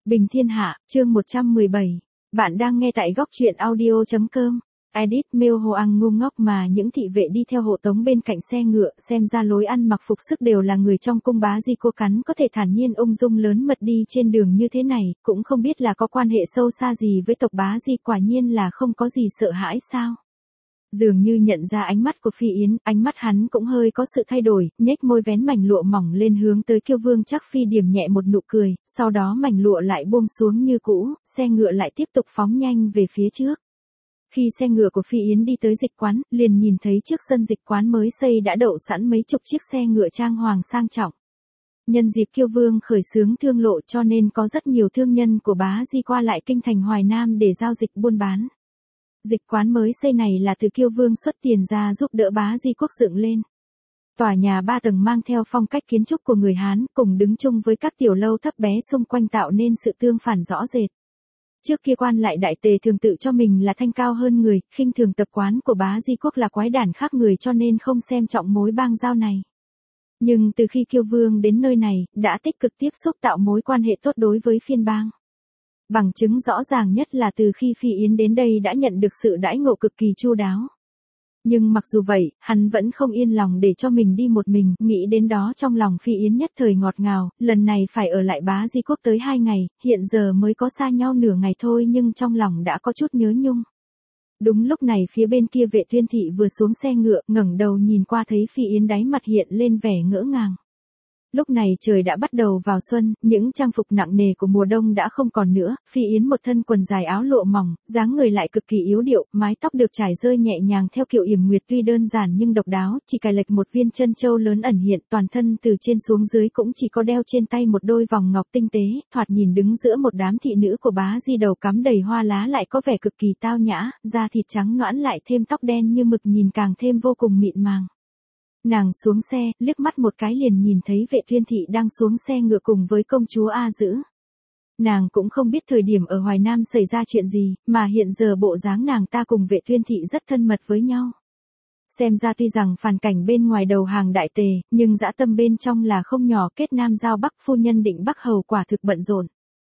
Bình Thiên Hạ, chương 117. Bạn đang nghe tại góc truyện audio.com. Edit mail Hoang ngu ngốc mà những thị vệ đi theo hộ tống bên cạnh xe ngựa, xem ra lối ăn mặc phục sức đều là người trong cung Bá Di cô cắn có thể thản nhiên ung dung lớn mật đi trên đường như thế này, cũng không biết là có quan hệ sâu xa gì với tộc Bá Di, quả nhiên là không có gì sợ hãi sao. Dường như nhận ra ánh mắt của Phi Yến, ánh mắt hắn cũng hơi có sự thay đổi, nhếch môi vén mảnh lụa mỏng lên hướng tới Kiêu Vương Trác Phi điểm nhẹ một nụ cười, sau đó mảnh lụa lại buông xuống như cũ, xe ngựa lại tiếp tục phóng nhanh về phía trước. Khi xe ngựa của Phi Yến đi tới dịch quán, liền nhìn thấy trước sân dịch quán mới xây đã đậu sẵn mấy chục chiếc xe ngựa trang hoàng sang trọng. Nhân dịp Kiêu Vương khởi xướng thương lộ cho nên có rất nhiều thương nhân của Bá Di qua lại kinh thành Hoài Nam để giao dịch buôn bán. Dịch quán mới xây này là từ Kiêu Vương xuất tiền ra giúp đỡ Bá Di quốc dựng lên. Tòa nhà 3 tầng mang theo phong cách kiến trúc của người Hán, cùng đứng chung với các tiểu lâu thấp bé xung quanh tạo nên sự tương phản rõ rệt. Trước kia quan lại đại tề thường tự cho mình là thanh cao hơn người, khinh thường tập quán của Bá Di quốc là quái đản khác người cho nên không xem trọng mối bang giao này. Nhưng từ khi Kiêu Vương đến nơi này, đã tích cực tiếp xúc tạo mối quan hệ tốt đối với phiên bang. Bằng chứng rõ ràng nhất là từ khi Phi Yến đến đây đã nhận được sự đãi ngộ cực kỳ chu đáo. Nhưng mặc dù vậy, hắn vẫn không yên lòng để cho mình đi một mình, nghĩ đến đó trong lòng Phi Yến nhất thời ngọt ngào, lần này phải ở lại Bá Di quốc tới 2 ngày, hiện giờ mới có xa nhau nửa ngày thôi nhưng trong lòng đã có chút nhớ nhung. Đúng lúc này phía bên kia Vệ Tuyên Thị vừa xuống xe ngựa, ngẩng đầu nhìn qua thấy Phi Yến đáy mặt hiện lên vẻ ngỡ ngàng. Lúc này trời đã bắt đầu vào xuân, những trang phục nặng nề của mùa đông đã không còn nữa, Phi Yến một thân quần dài áo lụa mỏng, dáng người lại cực kỳ yếu điệu, mái tóc được trải rơi nhẹ nhàng theo kiểu yểm nguyệt tuy đơn giản nhưng độc đáo, chỉ cài lệch một viên chân châu lớn ẩn hiện, toàn thân từ trên xuống dưới cũng chỉ có đeo trên tay một đôi vòng ngọc tinh tế, thoạt nhìn đứng giữa một đám thị nữ của Bá Di đầu cắm đầy hoa lá lại có vẻ cực kỳ tao nhã, da thịt trắng nõn lại thêm tóc đen như mực nhìn càng thêm vô cùng mịn màng. Nàng xuống xe, liếc mắt một cái liền nhìn thấy Vệ Tuyên Thị đang xuống xe ngựa cùng với công chúa A Dữ. Nàng cũng không biết thời điểm ở Hoài Nam xảy ra chuyện gì, mà hiện giờ bộ dáng nàng ta cùng Vệ Tuyên Thị rất thân mật với nhau. Xem ra tuy rằng phàn cảnh bên ngoài đầu hàng đại tề, nhưng dã tâm bên trong là không nhỏ, kết nam giao bắc, phu nhân định bắc hầu, quả thực bận rộn.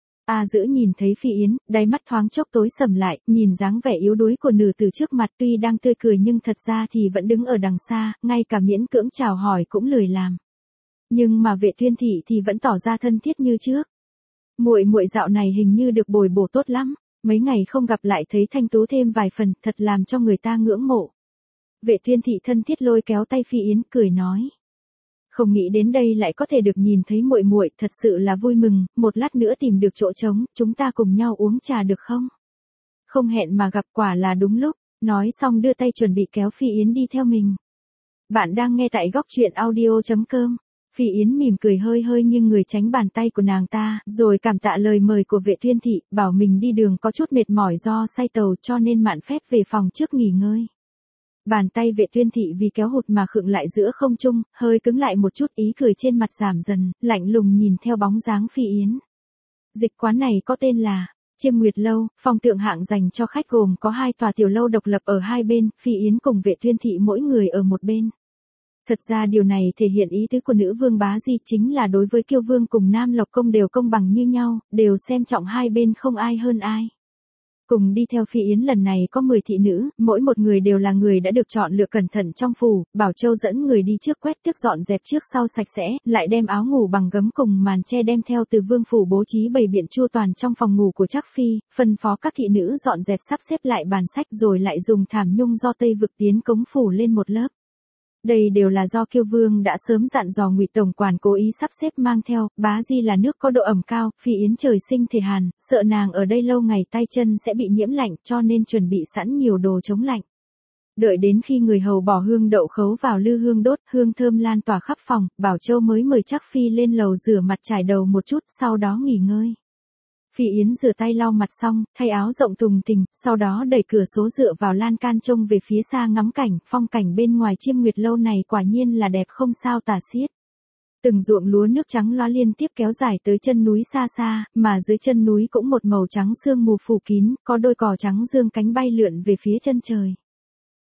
A Dữ nhìn thấy Phi Yến, đáy mắt thoáng chốc tối sầm lại, nhìn dáng vẻ yếu đuối của nữ từ trước mặt tuy đang tươi cười nhưng thật ra thì vẫn đứng ở đằng xa, ngay cả miễn cưỡng chào hỏi cũng lười làm. Nhưng mà Vệ Tuyên Thị thì vẫn tỏ ra thân thiết như trước. Muội muội dạo này hình như được bồi bổ tốt lắm, mấy ngày không gặp lại thấy thanh tú thêm vài phần, thật làm cho người ta ngưỡng mộ. Vệ Tuyên Thị thân thiết lôi kéo tay Phi Yến, cười nói. Không nghĩ đến đây lại có thể được nhìn thấy muội muội, thật sự là vui mừng, một lát nữa tìm được chỗ trống, chúng ta cùng nhau uống trà được không? Không hẹn mà gặp, quả là đúng lúc, nói xong đưa tay chuẩn bị kéo Phi Yến đi theo mình. Bạn đang nghe tại góc truyện audio.com. Phi Yến mỉm cười hơi hơi nhưng người tránh bàn tay của nàng ta, rồi cảm tạ lời mời của Vệ Tuyên Thị, bảo mình đi đường có chút mệt mỏi do say tàu cho nên mạn phép về phòng trước nghỉ ngơi. Bàn tay Vệ Tuyên Thị vì kéo hụt mà khựng lại giữa không trung, hơi cứng lại một chút, ý cười trên mặt giảm dần, lạnh lùng nhìn theo bóng dáng Phi Yến. Dịch quán này có tên là Chiêm Nguyệt Lâu, phòng thượng hạng dành cho khách gồm có 2 tòa tiểu lâu độc lập ở hai bên, Phi Yến cùng Vệ Tuyên Thị mỗi người ở một bên. Thật ra điều này thể hiện ý tứ của nữ vương Bá Di chính là đối với Kiêu Vương cùng Nam Lộc Công đều công bằng như nhau, đều xem trọng hai bên không ai hơn ai. Cùng đi theo Phi Yến lần này có 10 thị nữ, mỗi một người đều là người đã được chọn lựa cẩn thận trong phủ, Bảo Châu dẫn người đi trước quét tước dọn dẹp trước sau sạch sẽ, lại đem áo ngủ bằng gấm cùng màn che đem theo từ vương phủ bố trí bày biện chu toàn trong phòng ngủ của Trác Phi, phân phó các thị nữ dọn dẹp sắp xếp lại bàn sách rồi lại dùng thảm nhung do Tây vực tiến cống phủ lên một lớp. Đây đều là do Kiêu Vương đã sớm dặn dò Ngụy tổng quản cố ý sắp xếp mang theo, Bá Di là nước có độ ẩm cao, Phi Yến trời sinh thể hàn, sợ nàng ở đây lâu ngày tay chân sẽ bị nhiễm lạnh cho nên chuẩn bị sẵn nhiều đồ chống lạnh. Đợi đến khi người hầu bỏ hương đậu khấu vào lư hương đốt, hương thơm lan tỏa khắp phòng, Bảo Châu mới mời Trác Phi lên lầu rửa mặt trải đầu một chút, sau đó nghỉ ngơi. Phi Yến rửa tay lau mặt xong, thay áo rộng thùng thình, sau đó đẩy cửa sổ dựa vào lan can trông về phía xa ngắm cảnh, phong cảnh bên ngoài Chiêm Nguyệt Lâu này quả nhiên là đẹp không sao tả xiết. Từng ruộng lúa nước trắng loá liên tiếp kéo dài tới chân núi xa xa, mà dưới chân núi cũng một màu trắng sương mù phủ kín, có đôi cò trắng dương cánh bay lượn về phía chân trời.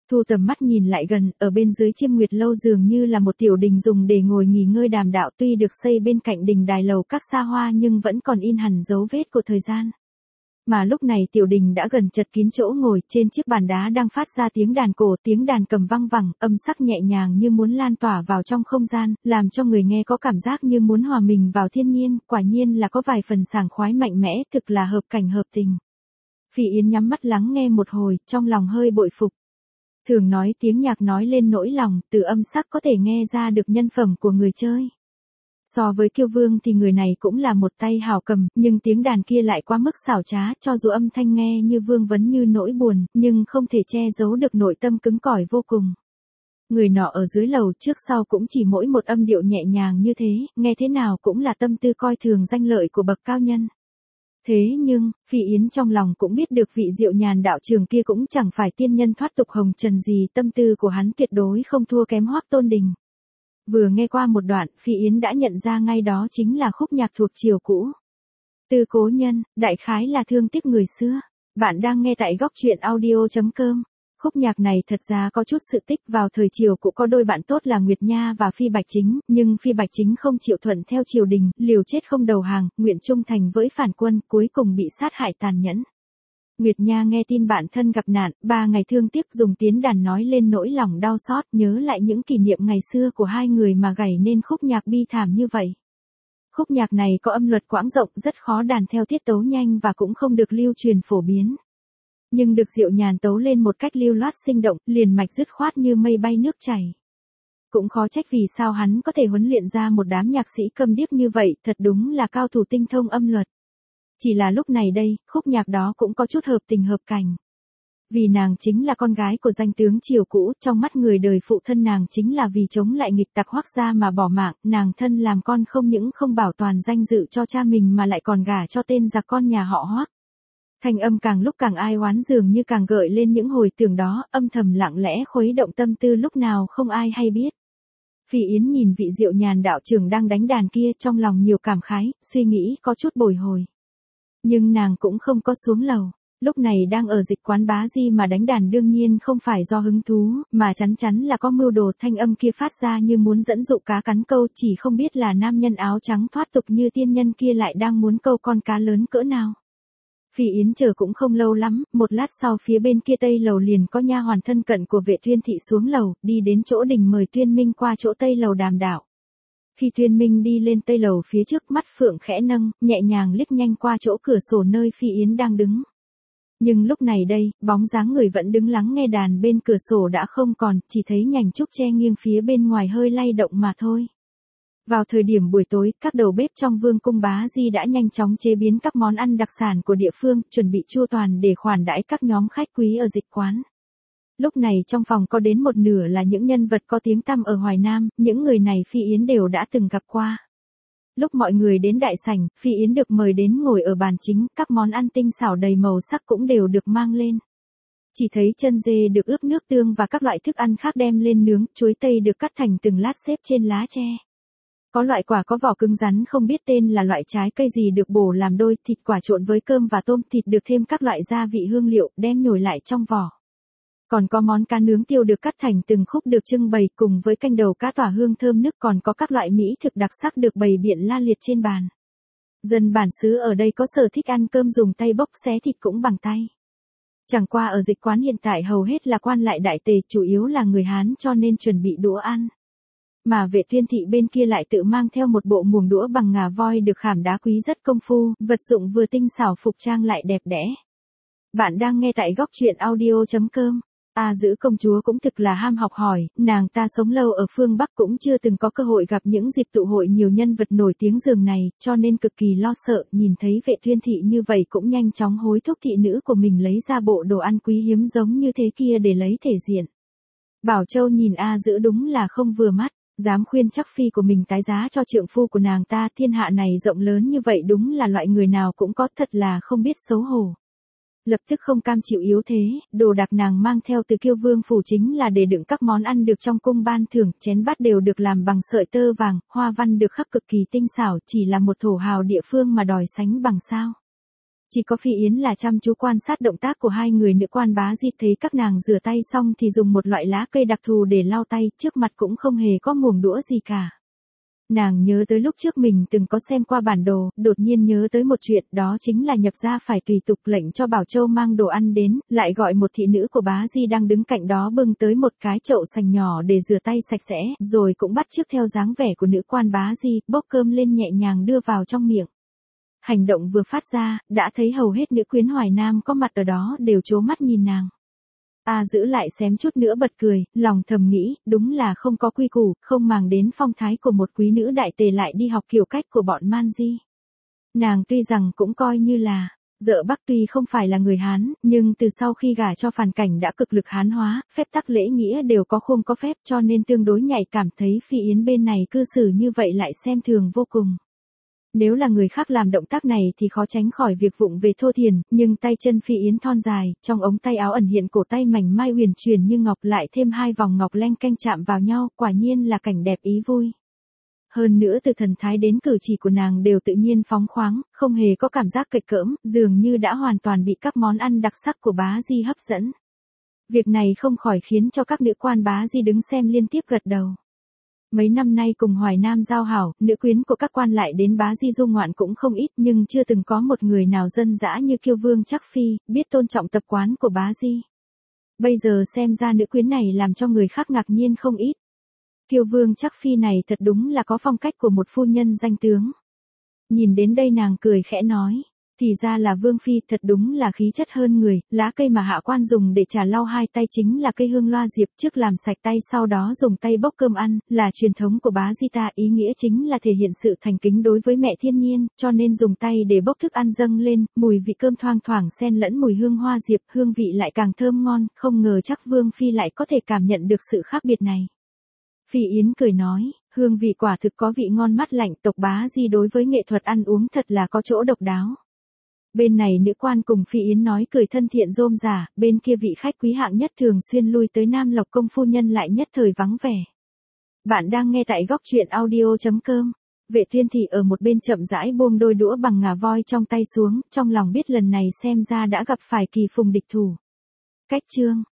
Thu tầm mắt nhìn lại gần, ở bên dưới Chiêm Nguyệt lâu dường như là một tiểu đình dùng để ngồi nghỉ ngơi đàm đạo, tuy được xây bên cạnh đình đài lầu các xa hoa nhưng vẫn còn in hẳn dấu vết của thời gian. Mà lúc này tiểu đình đã gần chật kín chỗ ngồi, trên chiếc bàn đá đang phát ra tiếng đàn cổ, tiếng đàn cầm văng vẳng, âm sắc nhẹ nhàng như muốn lan tỏa vào trong không gian, làm cho người nghe có cảm giác như muốn hòa mình vào thiên nhiên, quả nhiên là có vài phần sảng khoái mạnh mẽ, thực là hợp cảnh hợp tình. Phỉ Yến nhắm mắt lắng nghe một hồi, trong lòng hơi bội phục. Thường nói tiếng nhạc nói lên nỗi lòng, từ âm sắc có thể nghe ra được nhân phẩm của người chơi. So với Kiêu Vương thì người này cũng là một tay hảo cầm, nhưng tiếng đàn kia lại quá mức xảo trá, cho dù âm thanh nghe như vương vấn như nỗi buồn, nhưng không thể che giấu được nội tâm cứng cỏi vô cùng. Người nọ ở dưới lầu trước sau cũng chỉ mỗi một âm điệu nhẹ nhàng như thế, nghe thế nào cũng là tâm tư coi thường danh lợi của bậc cao nhân. Thế nhưng, Phỉ Yến trong lòng cũng biết được vị Diệu Nhàn đạo trưởng kia cũng chẳng phải tiên nhân thoát tục hồng trần gì, tâm tư của hắn tuyệt đối không thua kém Hoắc Tôn Đình. Vừa nghe qua một đoạn, Phỉ Yến đã nhận ra ngay đó chính là khúc nhạc thuộc triều cũ. Từ cố nhân, đại khái là thương tiếc người xưa. Bạn đang nghe tại góc truyện audio.com. Khúc nhạc này thật ra có chút sự tích, vào thời triều cũ có đôi bạn tốt là Nguyệt Nha và Phi Bạch Chính, nhưng Phi Bạch Chính không chịu thuận theo triều đình, liều chết không đầu hàng, nguyện trung thành với phản quân, cuối cùng bị sát hại tàn nhẫn. Nguyệt Nha nghe tin bạn thân gặp nạn, 3 ngày thương tiếc dùng tiếng đàn nói lên nỗi lòng đau xót, nhớ lại những kỷ niệm ngày xưa của hai người mà gảy nên khúc nhạc bi thảm như vậy. Khúc nhạc này có âm luật quãng rộng, rất khó đàn theo tiết tấu nhanh và cũng không được lưu truyền phổ biến. Nhưng được Diệu Nhàn tấu lên một cách lưu loát sinh động, liền mạch dứt khoát như mây bay nước chảy. Cũng khó trách vì sao hắn có thể huấn luyện ra một đám nhạc sĩ câm điếc như vậy, thật đúng là cao thủ tinh thông âm luật. Chỉ là lúc này đây, khúc nhạc đó cũng có chút hợp tình hợp cảnh. Vì nàng chính là con gái của danh tướng triều cũ, trong mắt người đời phụ thân nàng chính là vì chống lại nghịch tặc Hoắc gia mà bỏ mạng, nàng thân làm con không những không bảo toàn danh dự cho cha mình mà lại còn gả cho tên giặc con nhà họ Hoắc. Thanh âm càng lúc càng ai oán, dường như càng gợi lên những hồi tưởng đó, âm thầm lặng lẽ khuấy động tâm tư lúc nào không ai hay biết. Phỉ Yến nhìn vị Diệu Nhàn đạo trưởng đang đánh đàn kia, trong lòng nhiều cảm khái, suy nghĩ có chút bồi hồi. Nhưng nàng cũng không có xuống lầu, lúc này đang ở Dịch Quán Bá Di mà đánh đàn đương nhiên không phải do hứng thú, mà chắn chắn là có mưu đồ. Thanh âm kia phát ra như muốn dẫn dụ cá cắn câu, chỉ không biết là nam nhân áo trắng thoát tục như tiên nhân kia lại đang muốn câu con cá lớn cỡ nào. Phỉ Yến chờ cũng không lâu lắm, một lát sau phía bên kia tây lầu liền có nha hoàn thân cận của Vệ Tuyên thị xuống lầu, đi đến chỗ đình mời Tuyên Minh qua chỗ tây lầu đàm đạo. Khi Tuyên Minh đi lên tây lầu phía trước, mắt phượng khẽ nâng, nhẹ nhàng liếc nhanh qua chỗ cửa sổ nơi Phỉ Yến đang đứng. Nhưng lúc này đây, bóng dáng người vẫn đứng lắng nghe đàn bên cửa sổ đã không còn, chỉ thấy nhành trúc che nghiêng phía bên ngoài hơi lay động mà thôi. Vào thời điểm buổi tối, các đầu bếp trong Vương cung Bá Di đã nhanh chóng chế biến các món ăn đặc sản của địa phương, chuẩn bị chu toàn để khoản đãi các nhóm khách quý ở Dịch Quán. Lúc này trong phòng có đến một nửa là những nhân vật có tiếng tăm ở Hoài Nam, những người này Phỉ Yến đều đã từng gặp qua. Lúc mọi người đến đại sảnh, Phỉ Yến được mời đến ngồi ở bàn chính, các món ăn tinh xảo đầy màu sắc cũng đều được mang lên. Chỉ thấy chân dê được ướp nước tương và các loại thức ăn khác đem lên nướng, chuối tây được cắt thành từng lát xếp trên lá tre. Có loại quả có vỏ cứng rắn không biết tên là loại trái cây gì được bổ làm đôi, thịt quả trộn với cơm và tôm, thịt được thêm các loại gia vị hương liệu, đem nhồi lại trong vỏ. Còn có món cá nướng tiêu được cắt thành từng khúc được trưng bày cùng với canh đầu cá tỏa hương thơm nức, còn có các loại mỹ thực đặc sắc được bày biện la liệt trên bàn. Dân bản xứ ở đây có sở thích ăn cơm dùng tay bốc xé thịt cũng bằng tay. Chẳng qua ở Dịch Quán hiện tại hầu hết là quan lại đại tề, chủ yếu là người Hán cho nên chuẩn bị đũa ăn. Mà Vệ Tuyên thị bên kia lại tự mang theo một bộ muỗng đũa bằng ngà voi được khảm đá quý rất công phu, vật dụng vừa tinh xảo phục trang lại đẹp đẽ. Bạn đang nghe tại góc truyện audio.com. Giữ công chúa cũng thực là ham học hỏi, nàng ta sống lâu ở phương Bắc cũng chưa từng có cơ hội gặp những dịp tụ hội nhiều nhân vật nổi tiếng giường này, cho nên cực kỳ lo sợ, nhìn thấy Vệ Tuyên thị như vậy cũng nhanh chóng hối thúc thị nữ của mình lấy ra bộ đồ ăn quý hiếm giống như thế kia để lấy thể diện. Bảo Châu nhìn Giữ đúng là không vừa mắt, dám khuyên chắc phi của mình tái giá cho trượng phu của nàng ta, thiên hạ này rộng lớn như vậy đúng là loại người nào cũng có, thật là không biết xấu hổ. Lập tức không cam chịu yếu thế, đồ đạc nàng mang theo từ Kiêu Vương phủ chính là để đựng các món ăn được trong cung ban thưởng, chén bát đều được làm bằng sợi tơ vàng, hoa văn được khắc cực kỳ tinh xảo, chỉ là một thổ hào địa phương mà đòi sánh bằng sao. Chỉ có Phi Yến là chăm chú quan sát động tác của hai người nữ quan bá di, thấy các nàng rửa tay xong thì dùng một loại lá cây đặc thù để lau tay, trước mặt cũng không hề có muỗng đũa gì cả. Nàng nhớ tới lúc trước mình từng có xem qua bản đồ, đột nhiên nhớ tới một chuyện, đó chính là nhập gia phải tùy tục lệnh cho Bảo Châu mang đồ ăn đến, lại gọi một thị nữ của bá di đang đứng cạnh đó bưng tới một cái chậu sành nhỏ để rửa tay sạch sẽ, rồi cũng bắt chước theo dáng vẻ của nữ quan bá di, bốc cơm lên nhẹ nhàng đưa vào trong miệng. Hành động vừa phát ra, đã thấy hầu hết nữ quyến Hoài Nam có mặt ở đó đều trố mắt nhìn nàng. Giữ lại xém chút nữa bật cười, lòng thầm nghĩ, đúng là không có quy củ, không màng đến phong thái của một quý nữ đại tề lại đi học kiểu cách của bọn man di. Nàng tuy rằng cũng coi như là, Dợ Bắc tuy không phải là người Hán, nhưng từ sau khi gả cho Phàn Cảnh đã cực lực Hán hóa, phép tắc lễ nghĩa đều có khuôn có phép, cho nên tương đối nhạy cảm, thấy Phi Yến bên này cư xử như vậy lại xem thường vô cùng. Nếu là người khác làm động tác này thì khó tránh khỏi việc vụng về thô thiển, nhưng tay chân Phi Yến thon dài, trong ống tay áo ẩn hiện cổ tay mảnh mai huyền chuyển như ngọc, lại thêm hai vòng ngọc leng keng chạm vào nhau, quả nhiên là cảnh đẹp ý vui. Hơn nữa từ thần thái đến cử chỉ của nàng đều tự nhiên phóng khoáng, không hề có cảm giác kịch cỡm, dường như đã hoàn toàn bị các món ăn đặc sắc của bá di hấp dẫn. Việc này không khỏi khiến cho các nữ quan bá di đứng xem liên tiếp gật đầu. Mấy năm nay cùng Hoài Nam giao hảo, nữ quyến của các quan lại đến bá di du ngoạn cũng không ít, nhưng chưa từng có một người nào dân dã như Kiêu Vương Trắc Phi, biết tôn trọng tập quán của bá di. Bây giờ xem ra nữ quyến này làm cho người khác ngạc nhiên không ít. Kiêu Vương Trắc Phi này thật đúng là có phong cách của một phu nhân danh tướng. Nhìn đến đây nàng cười khẽ nói, thì ra là Vương Phi, thật đúng là khí chất hơn người, lá cây mà hạ quan dùng để trà lau hai tay chính là cây hương loa diệp, trước làm sạch tay sau đó dùng tay bốc cơm ăn, là truyền thống của bá di ta, ý nghĩa chính là thể hiện sự thành kính đối với mẹ thiên nhiên, cho nên dùng tay để bốc thức ăn dâng lên, mùi vị cơm thoang thoảng xen lẫn mùi hương hoa diệp, hương vị lại càng thơm ngon, không ngờ chắc Vương Phi lại có thể cảm nhận được sự khác biệt này. Phi Yến cười nói, hương vị quả thực có vị ngon mát lạnh, tộc bá di đối với nghệ thuật ăn uống thật là có chỗ độc đáo. Bên này nữ quan cùng Phi Yến nói cười thân thiện rôm rả, bên kia vị khách quý hạng nhất thường xuyên lui tới Nam Lộc công phu nhân lại nhất thời vắng vẻ. Bạn đang nghe tại góc truyện audio.com. Vệ Tuyên Thị ở một bên chậm rãi buông đôi đũa bằng ngà voi trong tay xuống, trong lòng biết lần này xem ra đã gặp phải kỳ phùng địch thủ. Cách chương